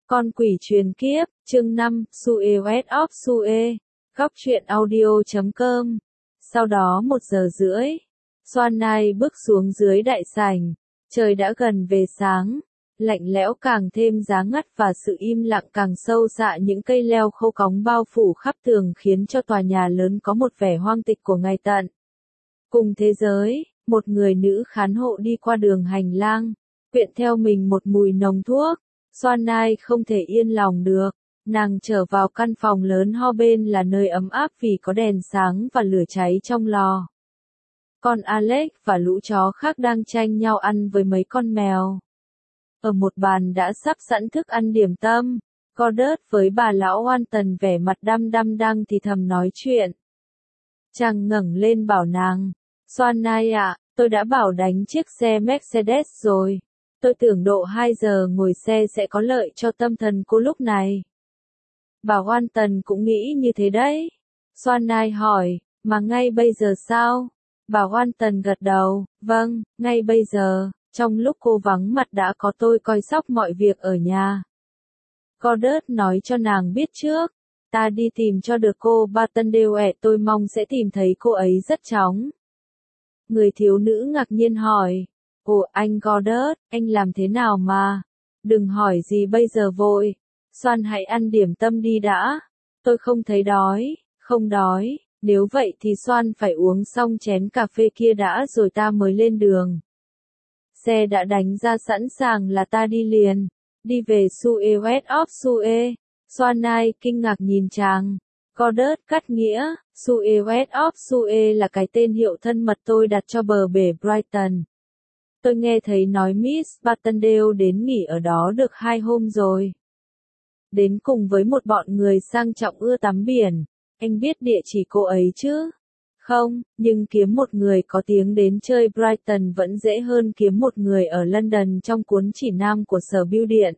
Con quỷ truyền kiếp, chương 5, Suez of Suez, góc truyện audio.com. Sau đó 1 giờ rưỡi, Swanai bước xuống dưới đại sảnh, trời đã gần về sáng, lạnh lẽo càng thêm giá ngắt và sự im lặng càng sâu dạ những cây leo khô cóng bao phủ khắp tường khiến cho tòa nhà lớn có một vẻ hoang tịch của ngày tận. Cùng thế giới, một người nữ khán hộ đi qua đường hành lang, quyện theo mình một mùi nồng thuốc. Swanai không thể yên lòng được, nàng trở vào căn phòng lớn ho bên là nơi ấm áp vì có đèn sáng và lửa cháy trong lò. Con Alex và lũ chó khác đang tranh nhau ăn với mấy con mèo. Ở một bàn đã sắp sẵn thức ăn điểm tâm, Goddard với bà lão Walton vẻ mặt đăm đăm đang thì thầm nói chuyện. Chàng ngẩng lên bảo nàng, Swanai ạ, tôi đã bảo đánh chiếc xe Mercedes rồi. Tôi tưởng độ 2 giờ ngồi xe sẽ có lợi cho tâm thần cô lúc này. Bà Walton cũng nghĩ như thế đấy. Swanai hỏi, mà ngay bây giờ sao? Bà Walton gật đầu, vâng, ngay bây giờ, trong lúc cô vắng mặt đã có tôi coi sóc mọi việc ở nhà. Goddard nói cho nàng biết trước, ta đi tìm cho được cô Bartendale, tôi mong sẽ tìm thấy cô ấy rất chóng. Người thiếu nữ ngạc nhiên hỏi. Ồ anh Goddard, anh làm thế nào mà? Đừng hỏi gì bây giờ vội. Swan hãy ăn điểm tâm đi đã. Tôi không thấy đói, không đói. Nếu vậy thì Swan phải uống xong chén cà phê kia đã rồi ta mới lên đường. Xe đã đánh ra sẵn sàng là ta đi liền. Đi về Suez of Suez. Swanai kinh ngạc nhìn chàng. Goddard cắt nghĩa, Suez of Suez là cái tên hiệu thân mật tôi đặt cho bờ bể Brighton. Tôi nghe thấy nói Miss Bartendale đến nghỉ ở đó được 2 hôm rồi. Đến cùng với một bọn người sang trọng ưa tắm biển. Anh biết địa chỉ cô ấy chứ? Không, nhưng kiếm một người có tiếng đến chơi Brighton vẫn dễ hơn kiếm một người ở London trong cuốn chỉ nam của Sở Bưu điện.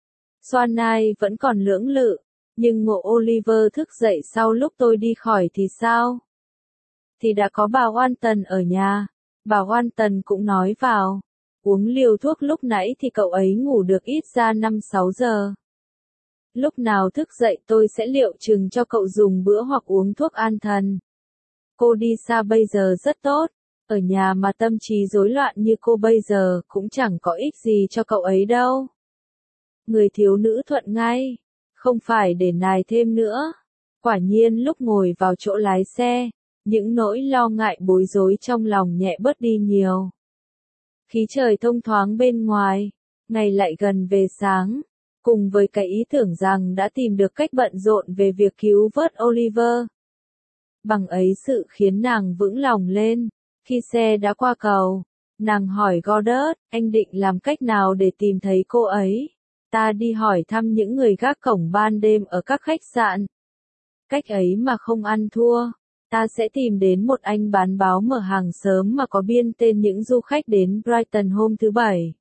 Swanai vẫn còn lưỡng lự, nhưng ngộ Oliver thức dậy sau lúc tôi đi khỏi thì sao? Thì đã có bà Walton ở nhà. Bà Walton cũng nói vào, uống liều thuốc lúc nãy thì cậu ấy ngủ được ít ra 5-6 giờ. Lúc nào thức dậy tôi sẽ liệu chừng cho cậu dùng bữa hoặc uống thuốc an thần. Cô đi xa bây giờ rất tốt, ở nhà mà tâm trí rối loạn như cô bây giờ cũng chẳng có ích gì cho cậu ấy đâu. Người thiếu nữ thuận ngay, không phải để nài thêm nữa. Quả nhiên lúc ngồi vào chỗ lái xe, những nỗi lo ngại bối rối trong lòng nhẹ bớt đi nhiều. Khí trời thông thoáng bên ngoài, ngày lại gần về sáng, cùng với cái ý tưởng rằng đã tìm được cách bận rộn về việc cứu vớt Oliver. Bằng ấy sự khiến nàng vững lòng lên, khi xe đã qua cầu, nàng hỏi Goddard, anh định làm cách nào để tìm thấy cô ấy? Ta đi hỏi thăm những người gác cổng ban đêm ở các khách sạn. Cách ấy mà không ăn thua. Ta sẽ tìm đến một anh bán báo mở hàng sớm mà có biên tên những du khách đến Brighton hôm thứ Bảy.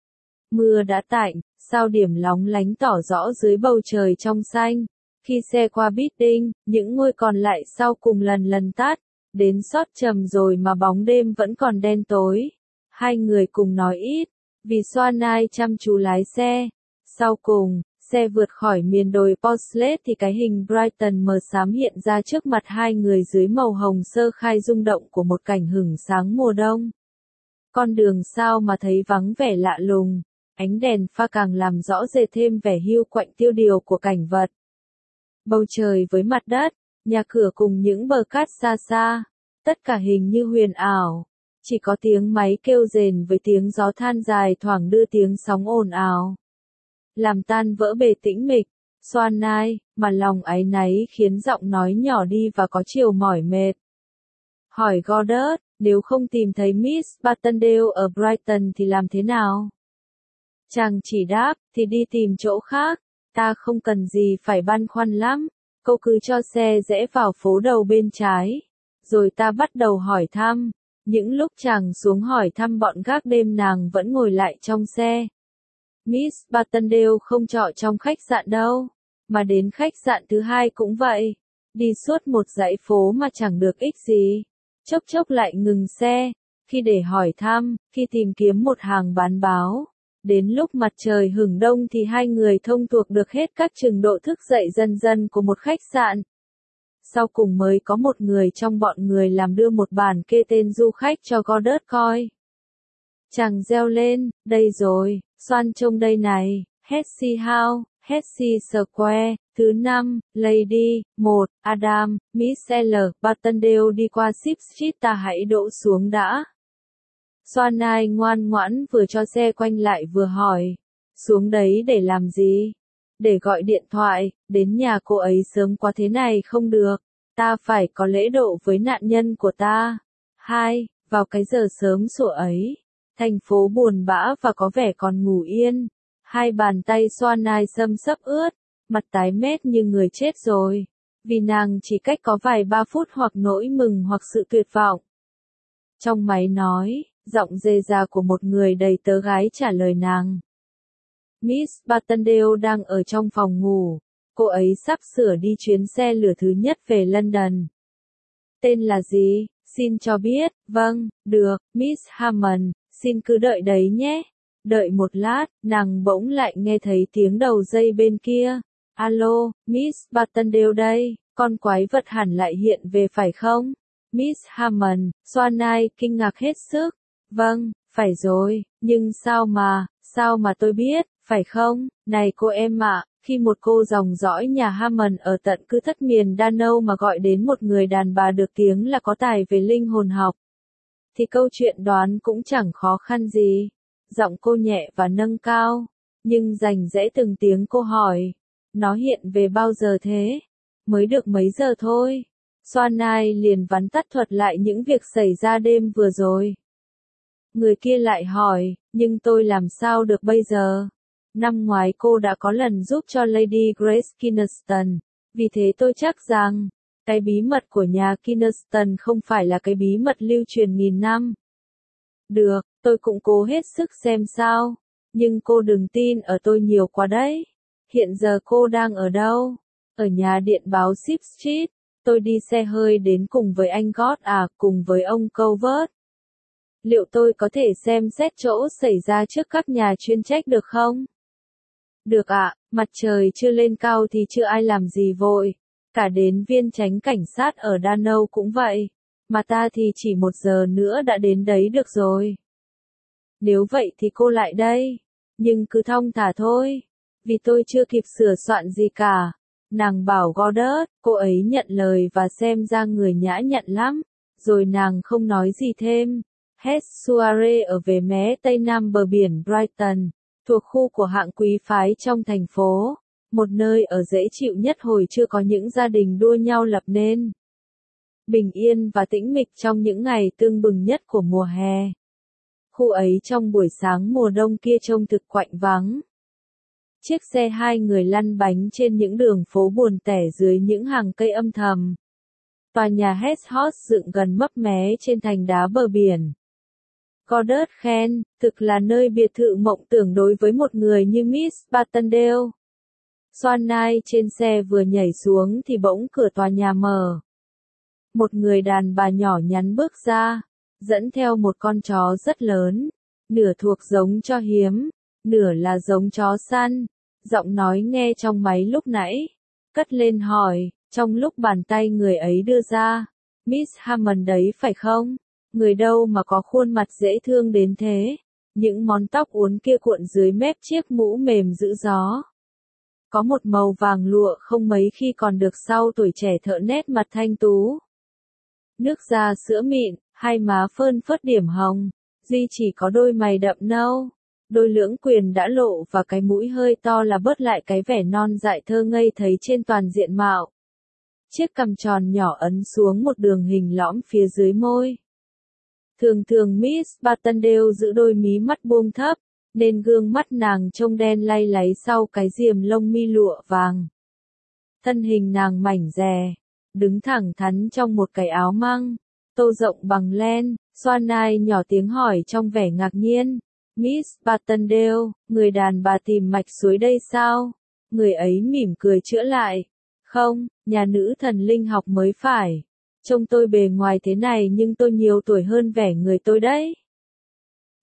Mưa đã tạnh, sao điểm lóng lánh tỏ rõ dưới bầu trời trong xanh. Khi xe qua Bidding, những ngôi còn lại sau cùng lần lần tắt, đến sót trầm rồi mà bóng đêm vẫn còn đen tối. Hai người cùng nói ít, vì Swanai chăm chú lái xe. Sau cùng, xe vượt khỏi miền đồi Portslade thì cái hình Brighton mờ xám hiện ra trước mặt hai người dưới màu hồng sơ khai rung động của một cảnh hửng sáng mùa đông. Con đường sao mà thấy vắng vẻ lạ lùng, ánh đèn pha càng làm rõ rệt thêm vẻ hiu quạnh tiêu điều của cảnh vật. Bầu trời với mặt đất, nhà cửa cùng những bờ cát xa xa, tất cả hình như huyền ảo, chỉ có tiếng máy kêu rền với tiếng gió than dài thoảng đưa tiếng sóng ồn ào. Làm tan vỡ bề tĩnh mịch, Swanai, mà lòng áy náy khiến giọng nói nhỏ đi và có chiều mỏi mệt. Hỏi Goddard, nếu không tìm thấy Miss Bartendale ở Brighton thì làm thế nào? Chàng chỉ đáp, thì đi tìm chỗ khác, ta không cần gì phải băn khoăn lắm, cô cứ cho xe rẽ vào phố đầu bên trái. Rồi ta bắt đầu hỏi thăm, những lúc chàng xuống hỏi thăm bọn gác đêm nàng vẫn ngồi lại trong xe. Miss Bartendale không trọ trong khách sạn đâu, mà đến khách sạn thứ 2 cũng vậy. Đi suốt một dãy phố mà chẳng được ích gì. Chốc chốc lại ngừng xe, khi để hỏi thăm, khi tìm kiếm một hàng bán báo. Đến lúc mặt trời hửng đông thì hai người thông thuộc được hết các trình độ thức dậy dần dần của một khách sạn. Sau cùng mới có một người trong bọn người làm đưa một bản kê tên du khách cho Goddard coi. Chàng reo lên, đây rồi, xoan trông đây này, Hesse House, Hesse Square, thứ 5, Lady, 1, Adam, Miss L, Bartendale đi qua Ship Street ta hãy đỗ xuống đã. Swanai ngoan ngoãn vừa cho xe quanh lại vừa hỏi, xuống đấy để làm gì? Để gọi điện thoại, đến nhà cô ấy sớm quá thế này không được, ta phải có lễ độ với nạn nhân của ta. 2. Vào cái giờ sớm sủa ấy, thành phố buồn bã và có vẻ còn ngủ yên. Hai bàn tay Swanai xâm xấp ướt, mặt tái mét như người chết rồi, vì nàng chỉ cách có vài 3 phút hoặc nỗi mừng hoặc sự tuyệt vọng. Trong máy nói, giọng rê ra của một người đầy tớ gái trả lời nàng. Miss Bartendale đang ở trong phòng ngủ, cô ấy sắp sửa đi chuyến xe lửa thứ nhất về London. Tên là gì? Xin cho biết. Vâng, được, Miss Hammond, xin cứ đợi đấy nhé. Đợi một lát, nàng bỗng lại nghe thấy tiếng đầu dây bên kia. Alo, Miss Bartendale đây, con quái vật hẳn lại hiện về phải không? Miss Hammond, Swanai kinh ngạc hết sức. Vâng, phải rồi, nhưng sao mà tôi biết, phải không? Này cô em ạ, khi một cô dòng dõi nhà Hammond ở tận cứ thất miền Đan Âu mà gọi đến một người đàn bà được tiếng là có tài về linh hồn học, thì câu chuyện đoán cũng chẳng khó khăn gì. Giọng cô nhẹ và nâng cao, nhưng rành rẽ từng tiếng cô hỏi. Nó hiện về bao giờ thế? Mới được mấy giờ thôi. Swanai liền vắn tắt thuật lại những việc xảy ra đêm vừa rồi. Người kia lại hỏi, nhưng tôi làm sao được bây giờ? Năm ngoái cô đã có lần giúp cho Lady Grace Kynaston, vì thế tôi chắc rằng, cái bí mật của nhà Kynaston không phải là cái bí mật lưu truyền nghìn năm. Được, tôi cũng cố hết sức xem sao, nhưng cô đừng tin ở tôi nhiều quá đấy. Hiện giờ cô đang ở đâu? Ở nhà điện báo Ship Street, tôi đi xe hơi đến cùng với anh Gott cùng với ông Covert. Liệu tôi có thể xem xét chỗ xảy ra trước các nhà chuyên trách được không? Được ạ, mặt trời chưa lên cao thì chưa ai làm gì vội. Cả đến viên chánh cảnh sát ở Đan Âu cũng vậy. Mà ta thì chỉ 1 giờ nữa đã đến đấy được rồi. Nếu vậy thì cô lại đây. Nhưng cứ thong thả thôi. Vì tôi chưa kịp sửa soạn gì cả. Nàng bảo Goddard, cô ấy nhận lời và xem ra người nhã nhặn lắm. Rồi nàng không nói gì thêm. Het Soiree ở về mé tây nam bờ biển Brighton, thuộc khu của hạng quý phái trong thành phố. Một nơi ở dễ chịu nhất hồi chưa có những gia đình đua nhau lập nên. Bình yên và tĩnh mịch trong những ngày tưng bừng nhất của mùa hè. Khu ấy trong buổi sáng mùa đông kia trông thực quạnh vắng. Chiếc xe hai người lăn bánh trên những đường phố buồn tẻ dưới những hàng cây âm thầm. Tòa nhà Hess House dựng gần mấp mé trên thành đá bờ biển. Goddard khen, thực là nơi biệt thự mộng tưởng đối với một người như Miss Bartendale. Swanai trên xe vừa nhảy xuống thì bỗng cửa tòa nhà mở. Một người đàn bà nhỏ nhắn bước ra, dẫn theo một con chó rất lớn, nửa thuộc giống chó hiếm, nửa là giống chó săn. Giọng nói nghe trong máy lúc nãy, cất lên hỏi, trong lúc bàn tay người ấy đưa ra, Miss Hammond đấy phải không? Người đâu mà có khuôn mặt dễ thương đến thế, những món tóc uốn kia cuộn dưới mép chiếc mũ mềm giữ gió. Có một màu vàng lụa không mấy khi còn được sau tuổi trẻ thợ nét mặt thanh tú. Nước da sữa mịn, hai má phơn phớt điểm hồng, duy chỉ có đôi mày đậm nâu. Đôi lưỡng quyền đã lộ và cái mũi hơi to là bớt lại cái vẻ non dại thơ ngây thấy trên toàn diện mạo. Chiếc cằm tròn nhỏ ấn xuống một đường hình lõm phía dưới môi. Thường thường Miss Bartendale giữ đôi mí mắt buông thấp, nên gương mắt nàng trông đen lay láy sau cái diềm lông mi lụa vàng. Thân hình nàng mảnh dè, đứng thẳng thắn trong một cái áo măng, tô rộng bằng len. Swanai nhỏ tiếng hỏi trong vẻ ngạc nhiên. Miss Bartendale, người đàn bà tìm mạch suối đây sao? Người ấy mỉm cười chữa lại. Không, nhà nữ thần linh học mới phải. Trông tôi bề ngoài thế này nhưng tôi nhiều tuổi hơn vẻ người tôi đấy.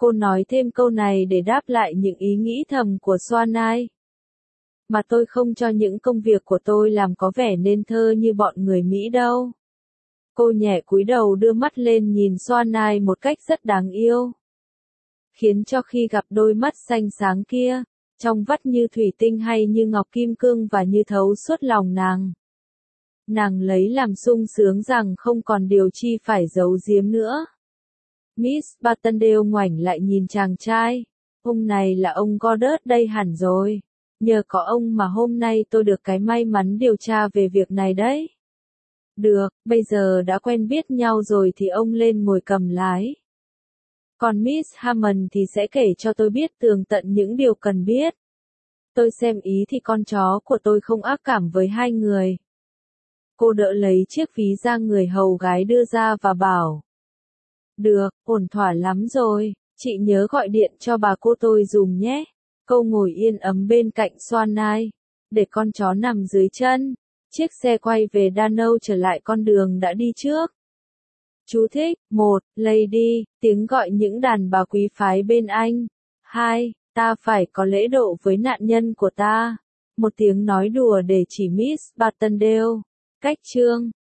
Cô nói thêm câu này để đáp lại những ý nghĩ thầm của Swanai. Mà tôi không cho những công việc của tôi làm có vẻ nên thơ như bọn người Mỹ đâu. Cô nhẹ cúi đầu đưa mắt lên nhìn Swanai một cách rất đáng yêu. Khiến cho khi gặp đôi mắt xanh sáng kia, trong vắt như thủy tinh hay như ngọc kim cương và như thấu suốt lòng nàng. Nàng lấy làm sung sướng rằng không còn điều chi phải giấu giếm nữa. Miss Bartendale ngoảnh lại nhìn chàng trai. Ông này là ông Goddard đây hẳn rồi. Nhờ có ông mà hôm nay tôi được cái may mắn điều tra về việc này đấy. Được, bây giờ đã quen biết nhau rồi thì ông lên ngồi cầm lái. Còn Miss Hammond thì sẽ kể cho tôi biết tường tận những điều cần biết. Tôi xem ý thì con chó của tôi không ác cảm với hai người. Cô đỡ lấy chiếc ví da người hầu gái đưa ra và bảo. Được, ổn thỏa lắm rồi, chị nhớ gọi điện cho bà cô tôi dùm nhé. Câu ngồi yên ấm bên cạnh Swanai, để con chó nằm dưới chân. Chiếc xe quay về Dano trở lại con đường đã đi trước. Chú thích, 1. Lady, tiếng gọi những đàn bà quý phái bên anh. 2. Ta phải có lễ độ với nạn nhân của ta. Một tiếng nói đùa để chỉ Miss Bartendale. Cách chương